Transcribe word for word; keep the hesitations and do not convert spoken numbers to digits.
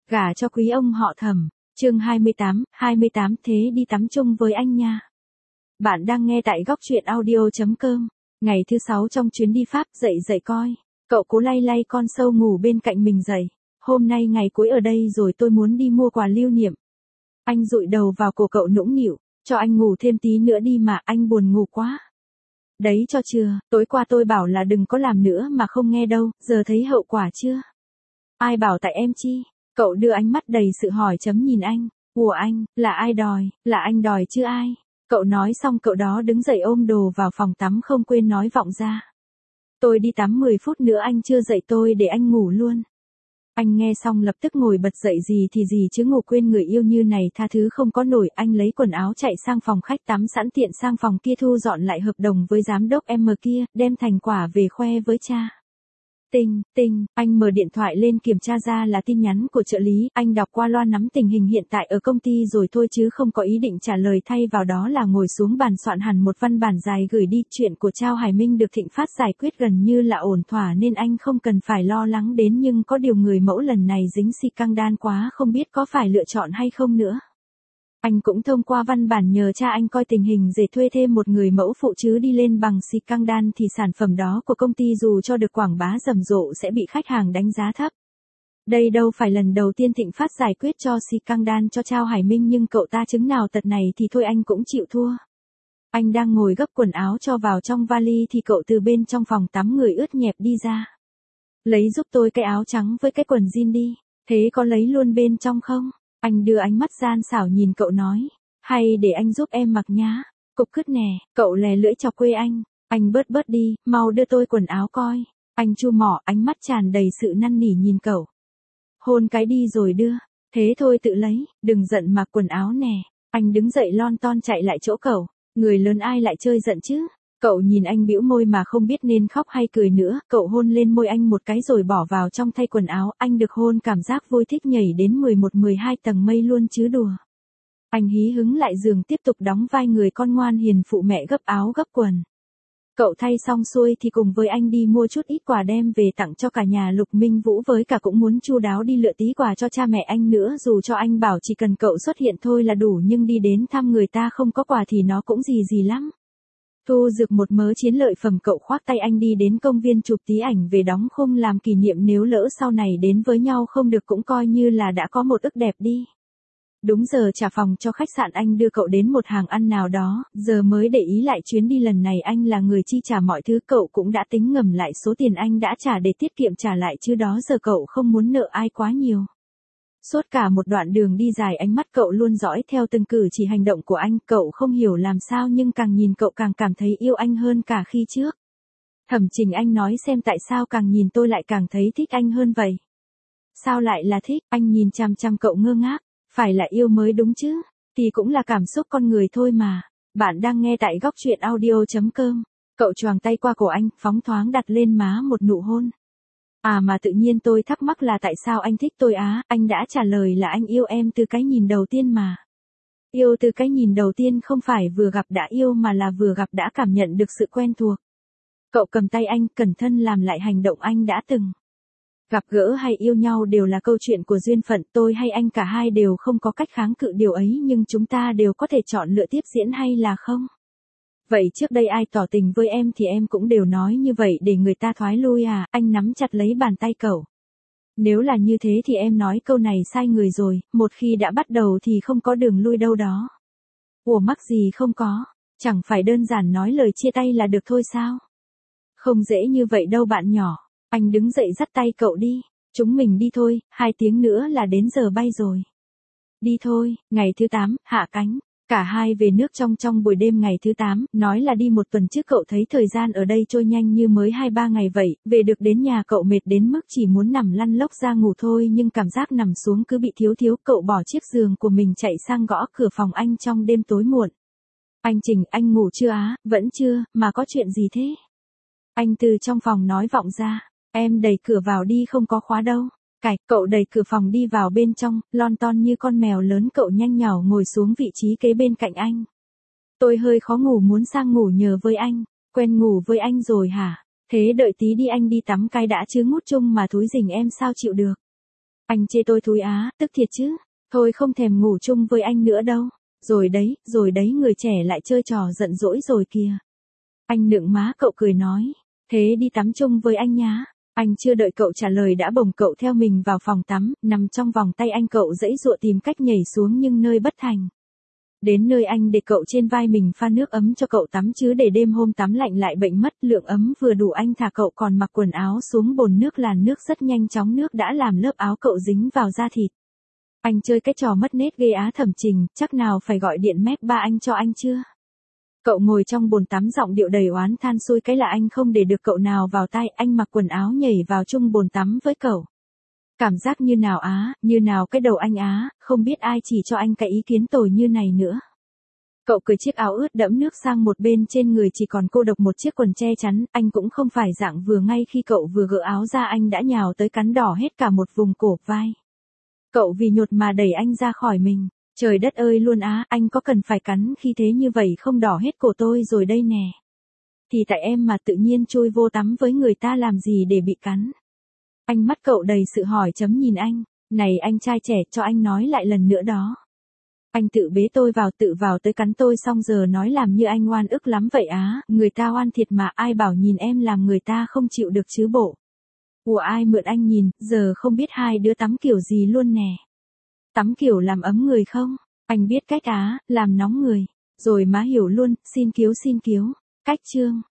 Gả cho quý ông họ Thẩm, chương hai mươi tám, hai mươi tám thế đi tắm chung với anh nha. Bạn đang nghe tại góc truyện audio chấm com. Ngày thứ sáu trong chuyến đi Pháp, dậy dậy coi. Cậu cố lay lay con sâu ngủ bên cạnh mình dậy. Hôm nay ngày cuối ở đây rồi, tôi muốn đi mua quà lưu niệm. Anh dụi đầu vào cổ cậu nũng nịu, cho anh ngủ thêm tí nữa đi mà, anh buồn ngủ quá. Đấy cho chưa, tối qua tôi bảo là đừng có làm nữa mà không nghe đâu, giờ thấy hậu quả chưa? Ai bảo tại em chi? Cậu đưa ánh mắt đầy sự hỏi chấm nhìn anh. Ủa anh, là ai đòi, là anh đòi chứ ai? Cậu nói xong cậu đó đứng dậy ôm đồ vào phòng tắm không quên nói vọng ra. Tôi đi tắm mười phút nữa anh chưa dậy tôi để anh ngủ luôn. Anh nghe xong lập tức ngồi bật dậy, gì thì gì chứ ngủ quên người yêu như này tha thứ không có nổi. Anh lấy quần áo chạy sang phòng khách tắm sẵn, tiện sang phòng kia thu dọn lại hợp đồng với giám đốc em kia, đem thành quả về khoe với cha. Tinh, tinh, anh mở điện thoại lên kiểm tra ra là tin nhắn của trợ lý, anh đọc qua loa nắm tình hình hiện tại ở công ty rồi thôi chứ không có ý định trả lời, thay vào đó là ngồi xuống bàn soạn hẳn một văn bản dài gửi đi. Chuyện của Trao Hải Minh được Thịnh Phát giải quyết gần như là ổn thỏa nên anh không cần phải lo lắng đến, nhưng có điều người mẫu lần này dính scandal quá, không biết có phải lựa chọn hay không nữa. Anh cũng thông qua văn bản nhờ cha anh coi tình hình để thuê thêm một người mẫu phụ, chứ đi lên bằng scandal thì sản phẩm đó của công ty dù cho được quảng bá rầm rộ sẽ bị khách hàng đánh giá thấp. Đây đâu phải lần đầu tiên Thịnh Phát giải quyết cho scandal cho Trao Hải Minh, nhưng cậu ta chứng nào tật này thì thôi anh cũng chịu thua. Anh đang ngồi gấp quần áo cho vào trong vali thì cậu từ bên trong phòng tắm người ướt nhẹp đi ra. Lấy giúp tôi cái áo trắng với cái quần jean đi, thế có lấy luôn bên trong không? Anh đưa ánh mắt gian xảo nhìn cậu nói, hay để anh giúp em mặc nhá, cục cứt nè. Cậu lè lưỡi chọc quê anh, anh bớt bớt đi, mau đưa tôi quần áo coi. Anh chu mỏ, ánh mắt tràn đầy sự năn nỉ nhìn cậu. Hôn cái đi rồi đưa, thế thôi tự lấy, đừng giận mặc quần áo nè. Anh đứng dậy lon ton chạy lại chỗ cậu, người lớn ai lại chơi giận chứ. Cậu nhìn anh bĩu môi mà không biết nên khóc hay cười nữa. Cậu hôn lên môi anh một cái rồi bỏ vào trong thay quần áo. Anh được hôn cảm giác vui thích nhảy đến mười một mười hai tầng mây luôn chứ đùa. Anh hí hứng lại giường tiếp tục đóng vai người con ngoan hiền phụ mẹ gấp áo gấp quần. Cậu thay xong xuôi thì cùng với anh đi mua chút ít quà đem về tặng cho cả nhà. Lục Minh Vũ với cả cũng muốn chu đáo đi lựa tí quà cho cha mẹ anh nữa, dù cho anh bảo chỉ cần cậu xuất hiện thôi là đủ, nhưng đi đến thăm người ta không có quà thì nó cũng gì gì lắm. Thu dược một mớ chiến lợi phẩm, cậu khoác tay anh đi đến công viên chụp tí ảnh về đóng khung làm kỷ niệm, nếu lỡ sau này đến với nhau không được cũng coi như là đã có một ức đẹp đi. Đúng giờ trả phòng cho khách sạn, anh đưa cậu đến một hàng ăn nào đó, giờ mới để ý lại chuyến đi lần này anh là người chi trả mọi thứ. Cậu cũng đã tính ngầm lại số tiền anh đã trả để tiết kiệm trả lại, chứ đó giờ cậu không muốn nợ ai quá nhiều. Suốt cả một đoạn đường đi dài ánh mắt cậu luôn dõi theo từng cử chỉ hành động của anh. Cậu không hiểu làm sao nhưng càng nhìn cậu càng cảm thấy yêu anh hơn cả khi trước. Thẩm Trình, anh nói xem tại sao càng nhìn tôi lại càng thấy thích anh hơn vậy? Sao lại là thích? Anh nhìn chằm chằm cậu ngơ ngác. Phải là yêu mới đúng chứ, thì cũng là cảm xúc con người thôi mà. Bạn đang nghe tại góc truyện audio chấm com. Cậu choàng tay qua cổ anh, phóng thoáng đặt lên má một nụ hôn. À mà tự nhiên tôi thắc mắc là tại sao anh thích tôi á? Anh đã trả lời là anh yêu em từ cái nhìn đầu tiên mà. Yêu từ cái nhìn đầu tiên không phải vừa gặp đã yêu mà là vừa gặp đã cảm nhận được sự quen thuộc. Cậu cầm tay anh, cẩn thận làm lại hành động anh đã từng. Gặp gỡ hay yêu nhau đều là câu chuyện của duyên phận, tôi hay anh cả hai đều không có cách kháng cự điều ấy, nhưng chúng ta đều có thể chọn lựa tiếp diễn hay là không. Vậy trước đây ai tỏ tình với em thì em cũng đều nói như vậy để người ta thoái lui à? Anh nắm chặt lấy bàn tay cậu. Nếu là như thế thì em nói câu này sai người rồi, một khi đã bắt đầu thì không có đường lui đâu đó. Ủa mắc gì không có, chẳng phải đơn giản nói lời chia tay là được thôi sao? Không dễ như vậy đâu bạn nhỏ. Anh đứng dậy dắt tay cậu đi. Chúng mình đi thôi, hai tiếng nữa là đến giờ bay rồi. Đi thôi. Ngày thứ tám, hạ cánh. Cả hai về nước trong trong buổi đêm ngày thứ tám, nói là đi một tuần trước cậu thấy thời gian ở đây trôi nhanh như mới hai ba ngày vậy. Về được đến nhà cậu mệt đến mức chỉ muốn nằm lăn lóc ra ngủ thôi, nhưng cảm giác nằm xuống cứ bị thiếu thiếu. Cậu bỏ chiếc giường của mình chạy sang gõ cửa phòng anh trong đêm tối muộn. Anh Trình, anh ngủ chưa á? Vẫn chưa, mà có chuyện gì thế? Anh từ trong phòng nói vọng ra. Em đẩy cửa vào đi, không có khóa đâu. Cạch, cậu đẩy cửa phòng đi vào bên trong, lon ton như con mèo lớn. Cậu nhanh nhảu ngồi xuống vị trí kế bên cạnh anh. Tôi hơi khó ngủ, muốn sang ngủ nhờ với anh. Quen ngủ với anh rồi hả? Thế đợi tí đi, anh đi tắm cái đã chứ, ngút chung mà thúi rình em sao chịu được. Anh chê tôi thúi á, tức thiệt chứ. Thôi không thèm ngủ chung với anh nữa đâu. Rồi đấy, rồi đấy người trẻ lại chơi trò giận dỗi rồi kìa. Anh nựng má cậu cười nói. Thế đi tắm chung với anh nhá. Anh chưa đợi cậu trả lời đã bồng cậu theo mình vào phòng tắm, nằm trong vòng tay anh cậu giãy giụa tìm cách nhảy xuống nhưng nơi bất thành. Đến nơi anh để cậu trên vai mình pha nước ấm cho cậu tắm chứ để đêm hôm tắm lạnh lại bệnh mất, lượng ấm vừa đủ anh thả cậu còn mặc quần áo xuống bồn nước làn nước rất nhanh chóng nước đã làm lớp áo cậu dính vào da thịt. Anh chơi cái trò mất nết ghê á Thẩm Trình, chắc nào phải gọi điện mép ba anh cho anh chưa? Cậu ngồi trong bồn tắm giọng điệu đầy oán than xui cái là anh không để được cậu nào vào tai, anh mặc quần áo nhảy vào chung bồn tắm với cậu. Cảm giác như nào á, như nào cái đầu anh á, không biết ai chỉ cho anh cái ý kiến tồi như này nữa. Cậu cởi chiếc áo ướt đẫm nước sang một bên trên người chỉ còn cô độc một chiếc quần che chắn, anh cũng không phải dạng vừa ngay khi cậu vừa gỡ áo ra anh đã nhào tới cắn đỏ hết cả một vùng cổ vai. Cậu vì nhột mà đẩy anh ra khỏi mình. Trời đất ơi luôn á, anh có cần phải cắn khi thế như vậy không đỏ hết cổ tôi rồi đây nè. Thì tại em mà tự nhiên chui vô tắm với người ta làm gì để bị cắn. Anh mắt cậu đầy sự hỏi chấm nhìn anh. Này anh trai trẻ cho anh nói lại lần nữa đó. Anh tự bế tôi vào tự vào tới cắn tôi xong giờ nói làm như anh oan ức lắm vậy á. Người ta oan thiệt mà ai bảo nhìn em làm người ta không chịu được chứ bộ. Ủa ai mượn anh nhìn, giờ không biết hai đứa tắm kiểu gì luôn nè. Tắm kiểu làm ấm người không? Anh biết cách á, làm nóng người. Rồi má hiểu luôn, xin cứu xin cứu. Cách chương.